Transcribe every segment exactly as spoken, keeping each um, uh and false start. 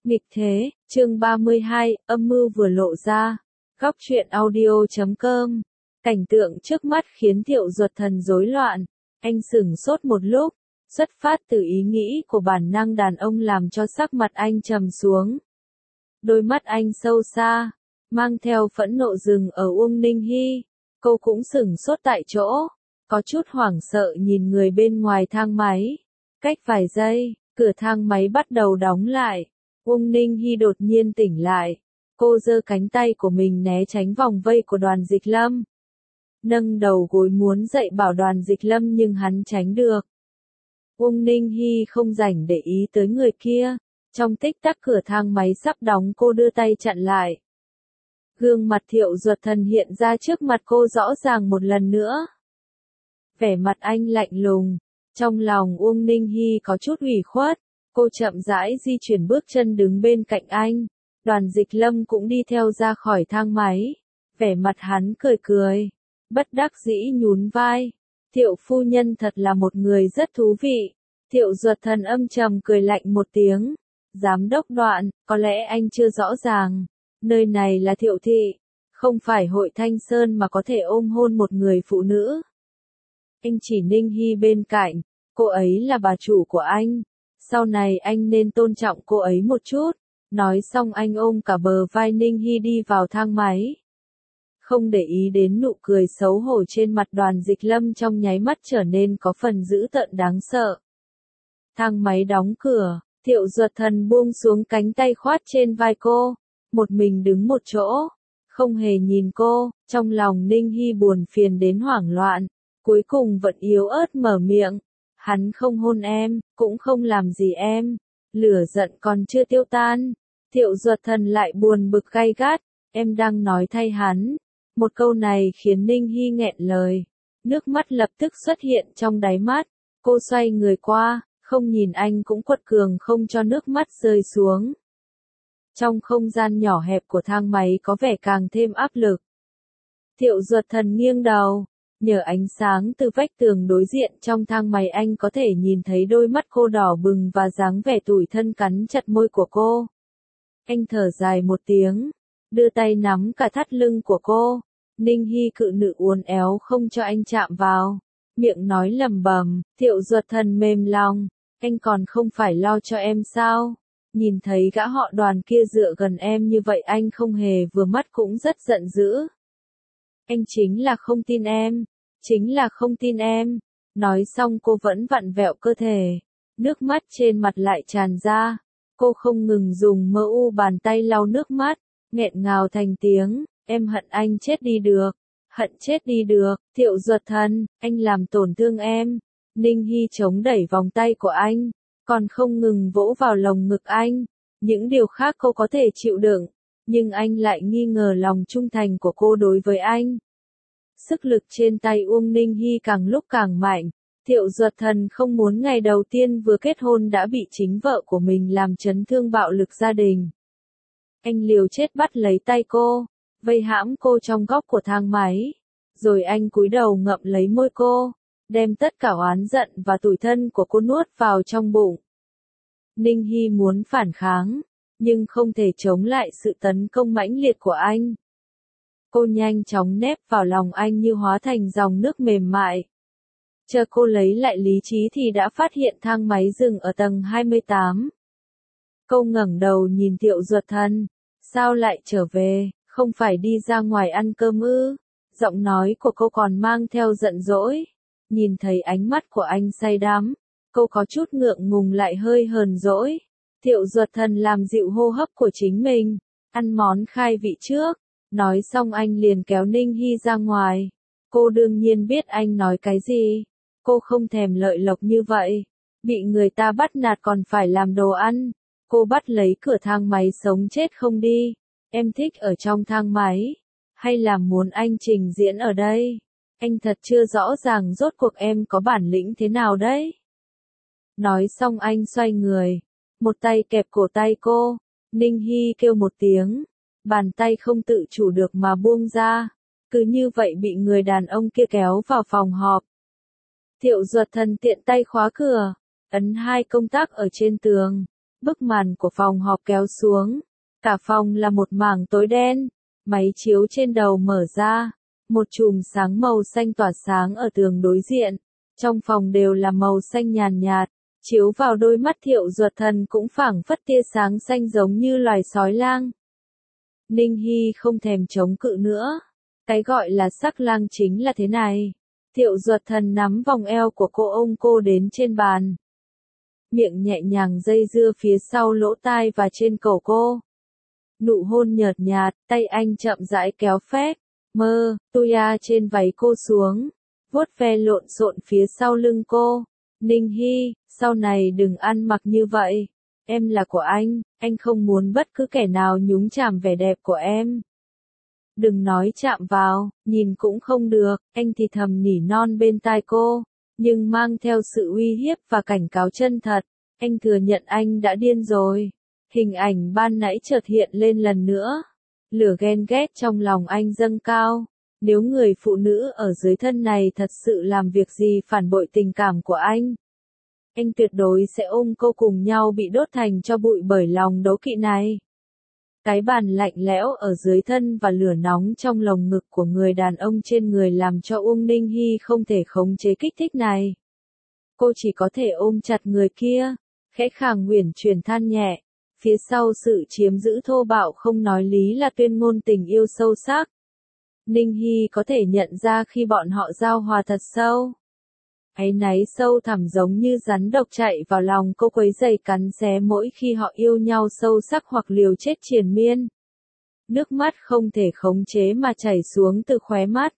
Nghịch thế, chương ba mươi hai, âm mưu vừa lộ ra. Góc truyện audio chấm com. Cảnh tượng trước mắt khiến Thiệu Duật Thần rối loạn. Anh sửng sốt một lúc, xuất phát từ ý nghĩ của bản năng đàn ông làm cho sắc mặt anh trầm xuống. Đôi mắt anh sâu xa, mang theo phẫn nộ dừng ở Uông Ninh Hy. Cô cũng sửng sốt tại chỗ, có chút hoảng sợ nhìn người bên ngoài thang máy. Cách vài giây, cửa thang máy bắt đầu đóng lại. Uông Ninh Hy đột nhiên tỉnh lại. Cô giơ cánh tay của mình né tránh vòng vây của Đoàn Dịch Lâm. Nâng đầu gối muốn dậy bảo Đoàn Dịch Lâm nhưng hắn tránh được. Uông Ninh Hy không rảnh để ý tới người kia. Trong tích tắc cửa thang máy sắp đóng, cô đưa tay chặn lại. Gương mặt Thiệu Duật Thần hiện ra trước mặt cô rõ ràng một lần nữa. Vẻ mặt anh lạnh lùng. Trong lòng Uông Ninh Hy có chút ủy khuất. Cô chậm rãi di chuyển bước chân đứng bên cạnh anh. Đoàn Dịch Lâm cũng đi theo ra khỏi thang máy. Vẻ mặt hắn cười cười. Bất đắc dĩ nhún vai. Thiệu phu nhân thật là một người rất thú vị. Thiệu Duật Thần âm trầm cười lạnh một tiếng. Giám đốc Đoạn, có lẽ anh chưa rõ ràng. Nơi này là Thiệu thị. Không phải hội Thanh Sơn mà có thể ôm hôn một người phụ nữ. Anh chỉ Ninh Hy bên cạnh. Cô ấy là bà chủ của anh. Sau này anh nên tôn trọng cô ấy một chút. Nói xong anh ôm cả bờ vai Ninh Hy đi vào thang máy. Không để ý đến nụ cười xấu hổ trên mặt Đoàn Dịch Lâm trong nháy mắt trở nên có phần dữ tợn đáng sợ. Thang máy đóng cửa, Thiệu Duật Thần buông xuống cánh tay khoát trên vai cô. Một mình đứng một chỗ, không hề nhìn cô. Trong lòng Ninh Hy buồn phiền đến hoảng loạn. Cuối cùng vẫn yếu ớt mở miệng. Hắn không hôn em, cũng không làm gì em. Lửa giận còn chưa tiêu tan. Thiệu Duật Thần lại buồn bực gay gắt. Em đang nói thay hắn. Một câu này khiến Ninh Hy nghẹn lời. Nước mắt lập tức xuất hiện trong đáy mắt. Cô xoay người qua, không nhìn anh cũng quật cường không cho nước mắt rơi xuống. Trong không gian nhỏ hẹp của thang máy có vẻ càng thêm áp lực. Thiệu Duật Thần nghiêng đầu. Nhờ ánh sáng từ vách tường đối diện trong thang máy anh có thể nhìn thấy đôi mắt cô đỏ bừng và dáng vẻ tủi thân cắn chặt môi của cô. Anh thở dài một tiếng, đưa tay nắm cả thắt lưng của cô. Ninh Hy cự nữ uốn éo không cho anh chạm vào. Miệng nói lầm bầm, Thiệu Duật Thần mềm lòng. Anh còn không phải lo cho em sao? Nhìn thấy gã họ Đoàn kia dựa gần em như vậy anh không hề vừa mắt cũng rất giận dữ. Anh chính là không tin em, chính là không tin em. Nói xong cô vẫn vặn vẹo cơ thể, nước mắt trên mặt lại tràn ra. Cô không ngừng dùng mơ u bàn tay lau nước mắt, nghẹn ngào thành tiếng, em hận anh chết đi được, hận chết đi được. Thiệu Duật Thần, anh làm tổn thương em. Ninh Hy chống đẩy vòng tay của anh, còn không ngừng vỗ vào lồng ngực anh. Những điều khác cô có thể chịu đựng. Nhưng anh lại nghi ngờ lòng trung thành của cô đối với anh. Sức lực trên tay Uông Ninh Hy càng lúc càng mạnh. Thiệu Duật Thần không muốn ngày đầu tiên vừa kết hôn đã bị chính vợ của mình làm chấn thương bạo lực gia đình. Anh liều chết bắt lấy tay cô, vây hãm cô trong góc của thang máy. Rồi anh cúi đầu ngậm lấy môi cô, đem tất cả oán giận và tủi thân của cô nuốt vào trong bụng. Ninh Hy muốn phản kháng, nhưng không thể chống lại sự tấn công mãnh liệt của anh. Cô nhanh chóng nép vào lòng anh như hóa thành dòng nước mềm mại. Chờ cô lấy lại lý trí thì đã phát hiện thang máy dừng ở tầng hai mươi tám. Cô ngẩng đầu nhìn Thiệu Duật Thần. Sao lại trở về, không phải đi ra ngoài ăn cơm ư? Giọng nói của cô còn mang theo giận dỗi. Nhìn thấy ánh mắt của anh say đắm, cô có chút ngượng ngùng lại hơi hờn dỗi. Thiệu Duật Thần làm dịu hô hấp của chính mình, ăn món khai vị trước. Nói xong anh liền kéo Ninh Hy ra ngoài. Cô đương nhiên biết anh nói cái gì. Cô không thèm lợi lộc như vậy. Bị người ta bắt nạt còn phải làm đồ ăn. Cô bắt lấy cửa thang máy sống chết không đi. Em thích ở trong thang máy, hay là muốn anh trình diễn ở đây? Anh thật chưa rõ ràng rốt cuộc em có bản lĩnh thế nào đấy. Nói xong anh xoay người, một tay kẹp cổ tay cô. Ninh Hy kêu một tiếng, bàn tay không tự chủ được mà buông ra. Cứ như vậy bị người đàn ông kia kéo vào phòng họp. Thiệu Duật Thần tiện tay khóa cửa, ấn hai công tắc ở trên tường. Bức màn của phòng họp kéo xuống. Cả phòng là một mảng tối đen. Máy chiếu trên đầu mở ra. Một chùm sáng màu xanh tỏa sáng ở tường đối diện. Trong phòng đều là màu xanh nhàn nhạt. Chiếu vào đôi mắt Thiệu Duật Thần cũng phảng phất tia sáng xanh giống như loài sói lang. Ninh Hy không thèm chống cự nữa. Cái gọi là sắc lang chính là thế này. Thiệu Duật Thần nắm vòng eo của cô ôm cô đến trên bàn. Miệng nhẹ nhàng dây dưa phía sau lỗ tai và trên cổ cô. Nụ hôn nhợt nhạt, tay anh chậm rãi kéo phép, mơ, tuya trên váy cô xuống, vuốt ve lộn xộn phía sau lưng cô. Ninh Hy, sau này đừng ăn mặc như vậy. Em là của anh, anh không muốn bất cứ kẻ nào nhúng chàm vẻ đẹp của em. Đừng nói chạm vào, nhìn cũng không được, anh thì thầm nỉ non bên tai cô, nhưng mang theo sự uy hiếp và cảnh cáo chân thật. Anh thừa nhận anh đã điên rồi. Hình ảnh ban nãy chợt hiện lên lần nữa. Lửa ghen ghét trong lòng anh dâng cao. Nếu người phụ nữ ở dưới thân này thật sự làm việc gì phản bội tình cảm của anh, anh tuyệt đối sẽ ôm cô cùng nhau bị đốt thành tro bụi bởi lòng đố kỵ này. Cái bàn lạnh lẽo ở dưới thân và lửa nóng trong lồng ngực của người đàn ông trên người làm cho Uông Ninh Hy không thể khống chế kích thích này. Cô chỉ có thể ôm chặt người kia, khẽ khàng uyển chuyển than nhẹ. Phía sau sự chiếm giữ thô bạo không nói lý là tuyên ngôn tình yêu sâu sắc. Ninh Hy có thể nhận ra khi bọn họ giao hòa thật sâu. Áy náy sâu thẳm giống như rắn độc chạy vào lòng cô, quấy rầy cắn xé mỗi khi họ yêu nhau sâu sắc hoặc liều chết triền miên. Nước mắt không thể khống chế mà chảy xuống từ khóe mắt.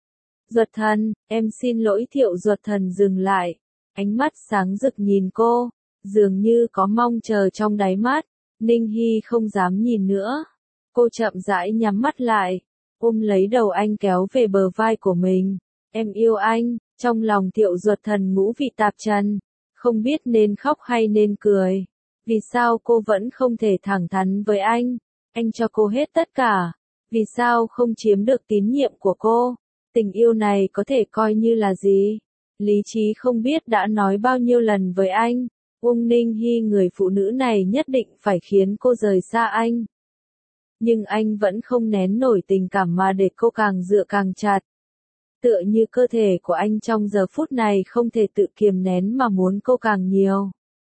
Duật Thần, em xin lỗi. Thiệu Duật Thần dừng lại. Ánh mắt sáng rực nhìn cô, dường như có mong chờ trong đáy mắt. Ninh Hy không dám nhìn nữa. Cô chậm rãi nhắm mắt lại, ôm lấy đầu anh kéo về bờ vai của mình. Em yêu anh. Trong lòng Thiệu Duật Thần ngũ vị tạp trần, không biết nên khóc hay nên cười. Vì sao cô vẫn không thể thẳng thắn với anh? Anh cho cô hết tất cả. Vì sao không chiếm được tín nhiệm của cô? Tình yêu này có thể coi như là gì? Lý trí không biết đã nói bao nhiêu lần với anh. Uông Ninh Hy, người phụ nữ này nhất định phải khiến cô rời xa anh. Nhưng anh vẫn không nén nổi tình cảm mà để cô càng dựa càng chặt. Tựa như cơ thể của anh trong giờ phút này không thể tự kiềm nén mà muốn cô càng nhiều.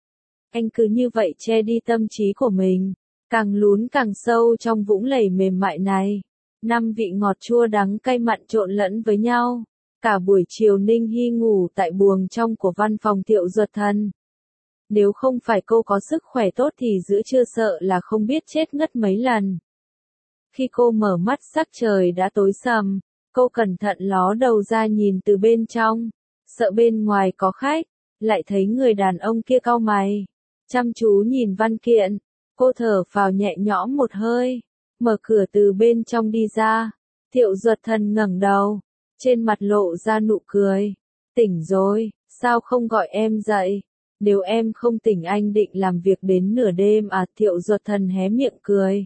Anh cứ như vậy che đi tâm trí của mình, càng lún càng sâu trong vũng lầy mềm mại này. Năm vị ngọt chua đắng cay mặn trộn lẫn với nhau. Cả buổi chiều Ninh Hy ngủ tại buồng trong của văn phòng Thiệu Duật Thần. Nếu không phải cô có sức khỏe tốt thì giữa trưa sợ là không biết chết ngất mấy lần. Khi cô mở mắt sắc trời đã tối sầm. Cô cẩn thận ló đầu ra nhìn từ bên trong, sợ bên ngoài có khách, lại thấy người đàn ông kia cau mày, chăm chú nhìn văn kiện. Cô thở phào nhẹ nhõm một hơi, mở cửa từ bên trong đi ra. Thiệu Duật Thần ngẩng đầu, trên mặt lộ ra nụ cười. Tỉnh rồi, sao không gọi em dậy? Nếu em không tỉnh anh định làm việc đến nửa đêm à? Thiệu Duật Thần hé miệng cười.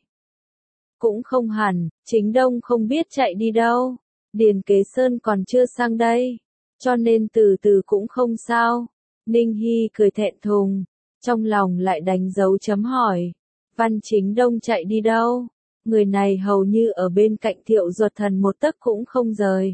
Cũng không hẳn, Chính Đông không biết chạy đi đâu. Điền Kế Sơn còn chưa sang đây, cho nên từ từ cũng không sao. Ninh Hy cười thẹn thùng, trong lòng lại đánh dấu chấm hỏi. Văn Chính Đông chạy đi đâu? Người này hầu như ở bên cạnh Thiệu Duật Thần một tấc cũng không rời.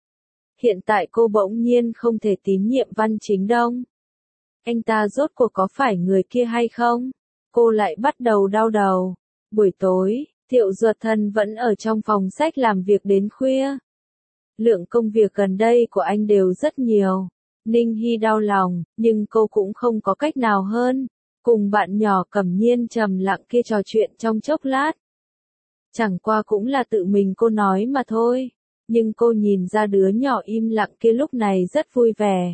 Hiện tại cô bỗng nhiên không thể tín nhiệm Văn Chính Đông. Anh ta rốt cuộc có phải người kia hay không? Cô lại bắt đầu đau đầu. Buổi tối, Thiệu Duật Thần vẫn ở trong phòng sách làm việc đến khuya. Lượng công việc gần đây của anh đều rất nhiều. Ninh Hy đau lòng, nhưng cô cũng không có cách nào hơn. Cùng bạn nhỏ Cẩm Nhiên trầm lặng kia trò chuyện trong chốc lát. Chẳng qua cũng là tự mình cô nói mà thôi. Nhưng cô nhìn ra đứa nhỏ im lặng kia lúc này rất vui vẻ.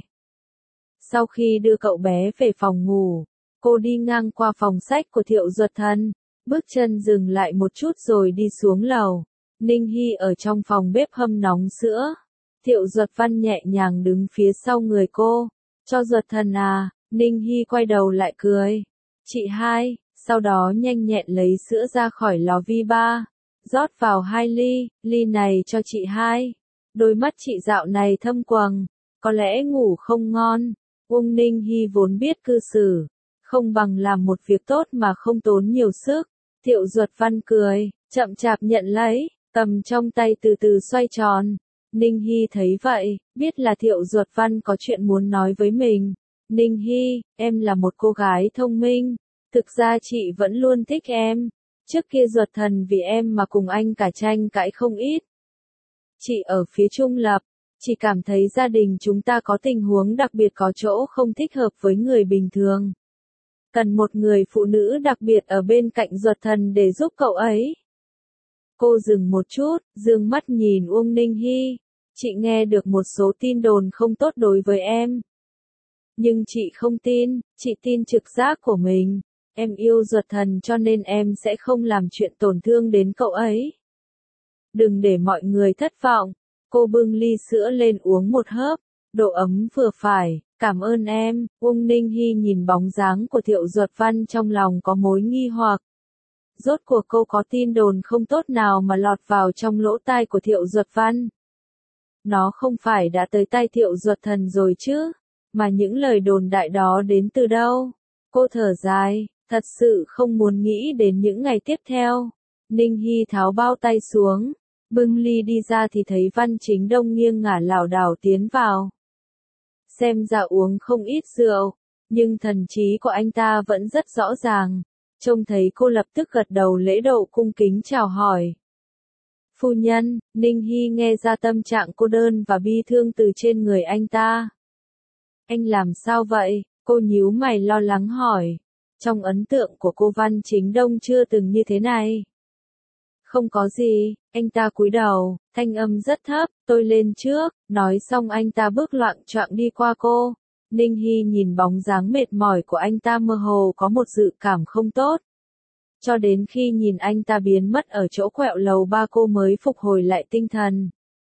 Sau khi đưa cậu bé về phòng ngủ, cô đi ngang qua phòng sách của Thiệu Duật Thần. Bước chân dừng lại một chút rồi đi xuống lầu. Ninh Hy ở trong phòng bếp hâm nóng sữa. Thiệu Duật Văn nhẹ nhàng đứng phía sau người cô. Cho Duật Thần à? Ninh Hy quay đầu lại cười. Chị hai, sau đó nhanh nhẹn lấy sữa ra khỏi lò vi ba. Rót vào hai ly, ly này cho chị hai. Đôi mắt chị dạo này thâm quầng, có lẽ ngủ không ngon. Uông Ninh Hy vốn biết cư xử, Không bằng làm một việc tốt mà không tốn nhiều sức. Thiệu Duật Văn cười, chậm chạp nhận lấy, cầm trong tay từ từ xoay tròn. Ninh Hy thấy vậy, biết là Thiệu Duật Văn có chuyện muốn nói với mình. Ninh Hy, em là một cô gái thông minh. Thực ra chị vẫn luôn thích em. Trước kia Duật Thần vì em mà cùng anh cả tranh cãi không ít. Chị ở phía trung lập, chỉ cảm thấy gia đình chúng ta có tình huống đặc biệt có chỗ không thích hợp với người bình thường. Cần một người phụ nữ đặc biệt ở bên cạnh Duật Thần để giúp cậu ấy. Cô dừng một chút, dương mắt nhìn Uông Ninh Hy. Chị nghe được một số tin đồn không tốt đối với em. Nhưng chị không tin, chị tin trực giác của mình. Em yêu Duật Thần cho nên em sẽ không làm chuyện tổn thương đến cậu ấy. Đừng để mọi người thất vọng. Cô bưng ly sữa lên uống một hớp, độ ấm vừa phải, cảm ơn em. Uông Ninh Hy nhìn bóng dáng của Thiệu Duật Văn trong lòng có mối nghi hoặc. Rốt cuộc cô có tin đồn không tốt nào mà lọt vào trong lỗ tai của Thiệu Duật Văn. Nó không phải đã tới tai Thiệu Duật Thần rồi chứ, mà những lời đồn đại đó đến từ đâu? Cô thở dài, thật sự không muốn nghĩ đến những ngày tiếp theo. Ninh Hy tháo bao tay xuống, bưng ly đi ra thì thấy Văn Chính Đông nghiêng ngả lảo đảo tiến vào. Xem ra uống không ít rượu, nhưng thần trí của anh ta vẫn rất rõ ràng. Trông thấy cô lập tức gật đầu lễ độ cung kính chào hỏi. Phu nhân, Ninh Hy nghe ra tâm trạng cô đơn và bi thương từ trên người anh ta. Anh làm sao vậy? Cô nhíu mày lo lắng hỏi. Trong ấn tượng của cô Văn Chính Đông chưa từng như thế này. Không có gì, anh ta cúi đầu, thanh âm rất thấp, tôi lên trước, nói xong anh ta bước loạng choạng đi qua cô. Ninh Hy nhìn bóng dáng mệt mỏi của anh ta mơ hồ có một dự cảm không tốt. Cho đến khi nhìn anh ta biến mất ở chỗ quẹo lầu ba cô mới phục hồi lại tinh thần.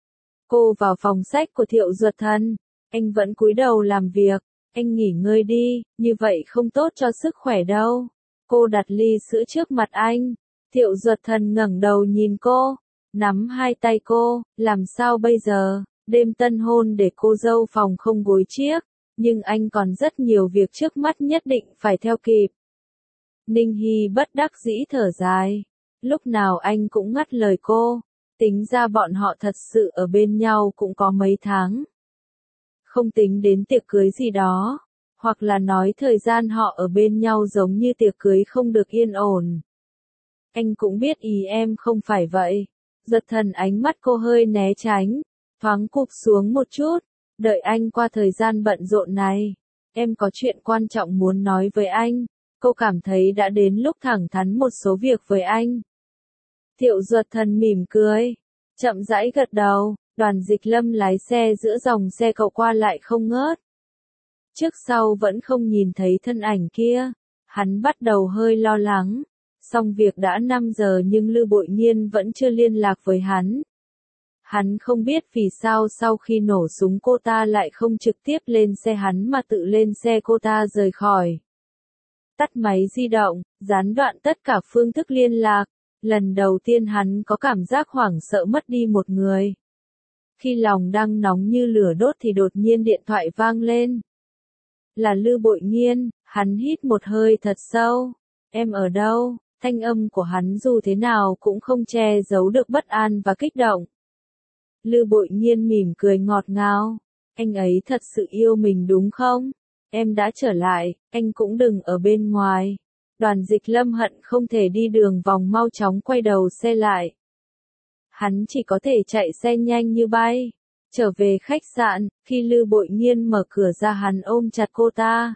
Cô vào phòng sách của Thiệu Duật Thần, anh vẫn cúi đầu làm việc, anh nghỉ ngơi đi, như vậy không tốt cho sức khỏe đâu. Cô đặt ly sữa trước mặt anh, Thiệu Duật Thần ngẩng đầu nhìn cô, nắm hai tay cô, làm sao bây giờ, đêm tân hôn để cô dâu phòng không gối chiếc, nhưng anh còn rất nhiều việc trước mắt nhất định phải theo kịp. Ninh Hy bất đắc dĩ thở dài, lúc nào anh cũng ngắt lời cô, tính ra bọn họ thật sự ở bên nhau cũng có mấy tháng. Không tính đến tiệc cưới gì đó, hoặc là nói thời gian họ ở bên nhau giống như tiệc cưới không được yên ổn. Anh cũng biết ý em không phải vậy. Duật Thần ánh mắt cô hơi né tránh, thoáng cụp xuống một chút, đợi anh qua thời gian bận rộn này. Em có chuyện quan trọng muốn nói với anh. Cô cảm thấy đã đến lúc thẳng thắn một số việc với anh. Thiệu Duật Thần mỉm cười, chậm rãi gật đầu. Đoàn Dịch Lâm lái xe giữa dòng xe cậu qua lại không ngớt. Trước sau vẫn không nhìn thấy thân ảnh kia. Hắn bắt đầu hơi lo lắng. Xong việc đã năm giờ nhưng Lư Bội Nhiên vẫn chưa liên lạc với hắn. Hắn không biết vì sao sau khi nổ súng cô ta lại không trực tiếp lên xe hắn mà tự lên xe cô ta rời khỏi. Tắt máy di động, gián đoạn tất cả phương thức liên lạc. Lần đầu tiên hắn có cảm giác hoảng sợ mất đi một người. Khi lòng đang nóng như lửa đốt thì đột nhiên điện thoại vang lên. Là Lư Bội Nhiên, hắn hít một hơi thật sâu. Em ở đâu? Thanh âm của hắn dù thế nào cũng không che giấu được bất an và kích động. Lư Bội Nhiên mỉm cười ngọt ngào. Anh ấy thật sự yêu mình đúng không? Em đã trở lại, anh cũng đừng ở bên ngoài. Đoàn Dịch Lâm hận không thể đi đường vòng mau chóng quay đầu xe lại. Hắn chỉ có thể chạy xe nhanh như bay. Trở về khách sạn, khi Lư Bội Nhiên mở cửa ra hắn ôm chặt cô ta.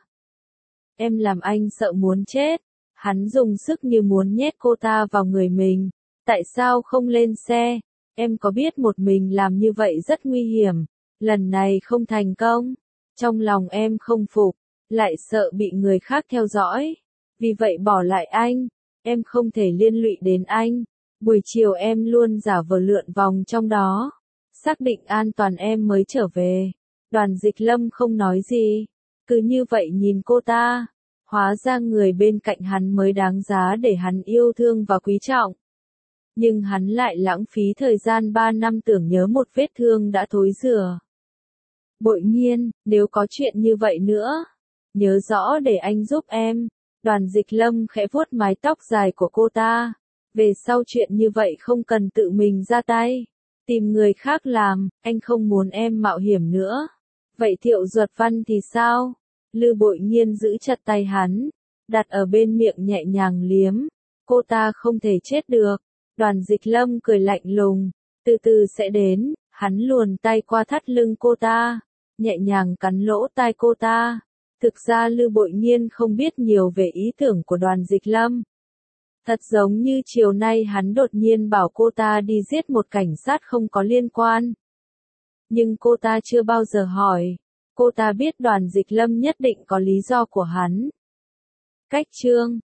Em làm anh sợ muốn chết. Hắn dùng sức như muốn nhét cô ta vào người mình. Tại sao không lên xe? Em có biết một mình làm như vậy rất nguy hiểm. Lần này không thành công. Trong lòng em không phục, lại sợ bị người khác theo dõi. Vì vậy bỏ lại anh. Em không thể liên lụy đến anh. Buổi chiều em luôn giả vờ lượn vòng trong đó. Xác định an toàn em mới trở về. Đoàn Dịch Lâm không nói gì. Cứ như vậy nhìn cô ta. Hóa ra người bên cạnh hắn mới đáng giá để hắn yêu thương và quý trọng. Nhưng hắn lại lãng phí thời gian ba năm tưởng nhớ một vết thương đã thối rửa. Bội Nhiên, nếu có chuyện như vậy nữa, Nhớ rõ để anh giúp em. Đoàn Dịch Lâm khẽ vuốt mái tóc dài của cô ta. Về sau chuyện như vậy không cần tự mình ra tay. Tìm người khác làm, anh không muốn em mạo hiểm nữa. Vậy Thiệu Duật Văn thì sao? Lư Bội Nhiên giữ chặt tay hắn, đặt ở bên miệng nhẹ nhàng liếm. Cô ta không thể chết được. Đoàn Dịch Lâm cười lạnh lùng. Từ từ sẽ đến. Hắn luồn tay qua thắt lưng cô ta, nhẹ nhàng cắn lỗ tai cô ta. Thực ra Lư Bội Nhiên không biết nhiều về ý tưởng của Đoàn Dịch Lâm. Thật giống như chiều nay hắn đột nhiên bảo cô ta đi giết một cảnh sát không có liên quan. Nhưng cô ta chưa bao giờ hỏi. Cô ta biết Đoàn Dịch Lâm nhất định có lý do của hắn. Cách chương